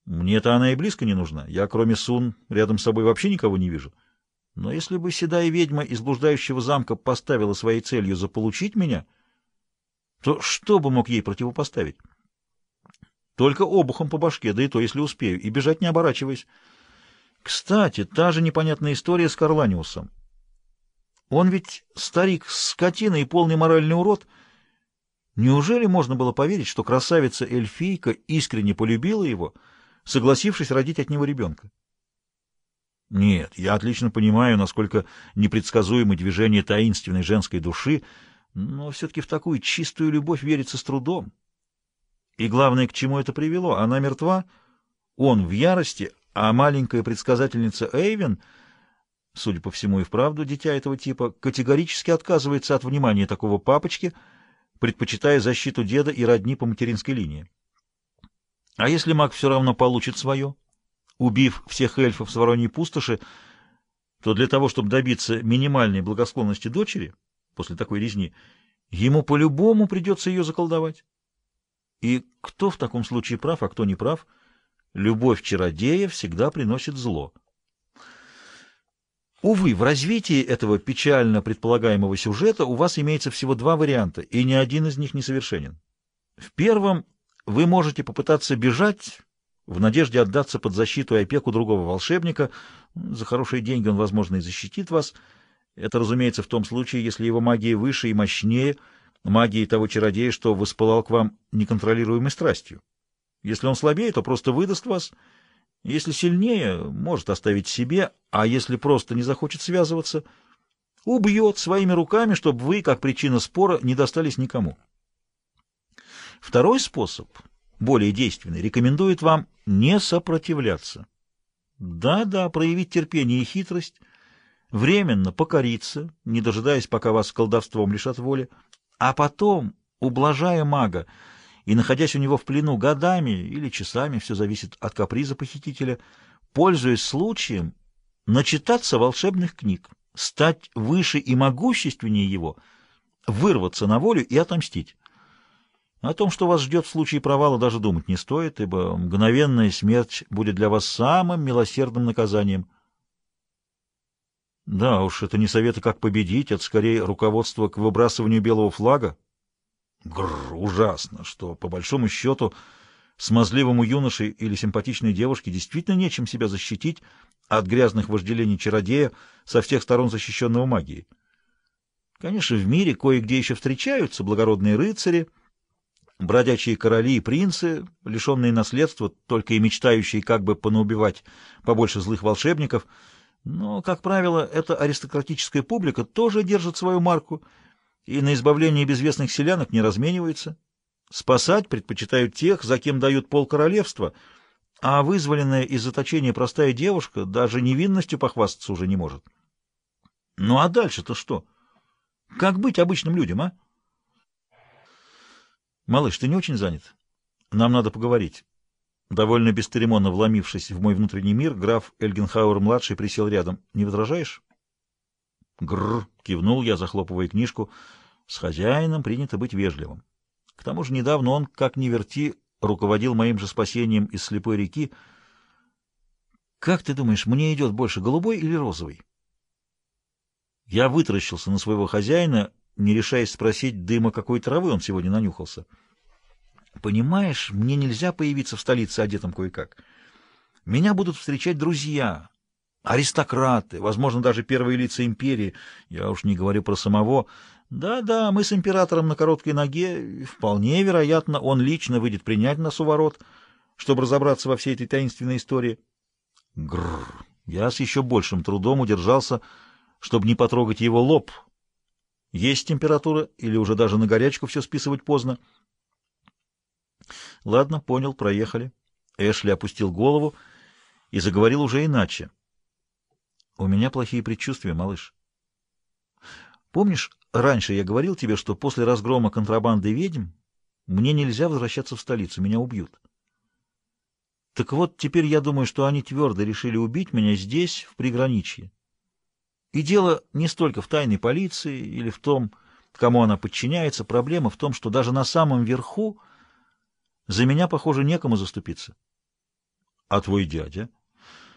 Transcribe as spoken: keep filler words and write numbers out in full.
Мне-то она и близко не нужна. Я, кроме Сун, рядом с собой вообще никого не вижу. Но если бы седая ведьма из блуждающего замка поставила своей целью заполучить меня, то что бы мог ей противопоставить? Только обухом по башке, да и то, если успею, и бежать не оборачиваясь. Кстати, та же непонятная история с Карланиусом. Он ведь старик, скотина и полный моральный урод. Неужели можно было поверить, что красавица-эльфийка искренне полюбила его, согласившись родить от него ребенка? Нет, я отлично понимаю, насколько непредсказуемы движения таинственной женской души, но все-таки в такую чистую любовь верится с трудом. И главное, к чему это привело? Она мертва, он в ярости, а маленькая предсказательница Эйвен, судя по всему и вправду дитя этого типа, категорически отказывается от внимания такого папочки, предпочитая защиту деда и родни по материнской линии. А если маг все равно получит свое, убив всех эльфов с Вороньей пустоши, то для того, чтобы добиться минимальной благосклонности дочери после такой резни, ему по-любому придется ее заколдовать. И кто в таком случае прав, а кто не прав? Любовь чародея всегда приносит зло. Увы, в развитии этого печально предполагаемого сюжета у вас имеется всего два варианта, и ни один из них не совершенен. В первом вы можете попытаться бежать в надежде отдаться под защиту и опеку другого волшебника. За хорошие деньги он, возможно, и защитит вас. Это, разумеется, в том случае, если его магия выше и мощнее магии того чародея, что воспылал к вам неконтролируемой страстью. Если он слабее, то просто выдаст вас. Если сильнее, может оставить себе, а если просто не захочет связываться, убьет своими руками, чтобы вы, как причина спора, не достались никому. Второй способ, более действенный, рекомендует вам не сопротивляться. Да-да, проявить терпение и хитрость, временно покориться, не дожидаясь, пока вас колдовством лишат воли, а потом, ублажая мага и находясь у него в плену годами или часами, все зависит от каприза похитителя, пользуясь случаем, начитаться волшебных книг, стать выше и могущественнее его, вырваться на волю и отомстить. О том, что вас ждет в случае провала, даже думать не стоит, ибо мгновенная смерть будет для вас самым милосердным наказанием. Да уж, это не советы, как победить, это скорее руководство к выбрасыванию белого флага. Гррр, ужасно, что, по большому счету, смазливому юноше или симпатичной девушке действительно нечем себя защитить от грязных вожделений чародея, со всех сторон защищенного магией. Конечно, в мире кое-где еще встречаются благородные рыцари, бродячие короли и принцы, лишенные наследства, только и мечтающие как бы понаубивать побольше злых волшебников, но, как правило, эта аристократическая публика тоже держит свою марку и на избавление безвестных селянок не разменивается. Спасать предпочитают тех, за кем дают полкоролевства, а вызволенная из заточения простая девушка даже невинностью похвастаться уже не может. Ну а дальше-то что? Как быть обычным людям, а? Малыш, ты не очень занят? Нам надо поговорить. Довольно бесцеремонно вломившись в мой внутренний мир, граф Эльгенхауэр-младший присел рядом. Не возражаешь? Гррр, кивнул я, захлопывая книжку. С хозяином принято быть вежливым. К тому же недавно он, как ни верти, руководил моим же спасением из слепой реки. Как ты думаешь, мне идет больше голубой или розовый? Я вытаращился на своего хозяина, не решаясь спросить, дыма какой травы он сегодня нанюхался. Понимаешь, мне нельзя появиться в столице одетым кое-как. Меня будут встречать друзья, аристократы, возможно, даже первые лица империи. Я уж не говорю про самого. Да-да, мы с императором на короткой ноге, и вполне вероятно, он лично выйдет принять нас у ворот, чтобы разобраться во всей этой таинственной истории. Гррр! Я с еще большим трудом удержался, чтобы не потрогать его лоб. Есть температура или уже даже на горячку все списывать поздно? Ладно, понял, проехали. Эшли опустил голову и заговорил уже иначе. У меня плохие предчувствия, малыш. Помнишь, раньше я говорил тебе, что после разгрома контрабанды ведьм мне нельзя возвращаться в столицу, меня убьют? Так вот, теперь я думаю, что они твердо решили убить меня здесь, в приграничье. И дело не столько в тайной полиции или в том, кому она подчиняется, проблема в том, что даже на самом верху за меня, похоже, некому заступиться. А твой дядя?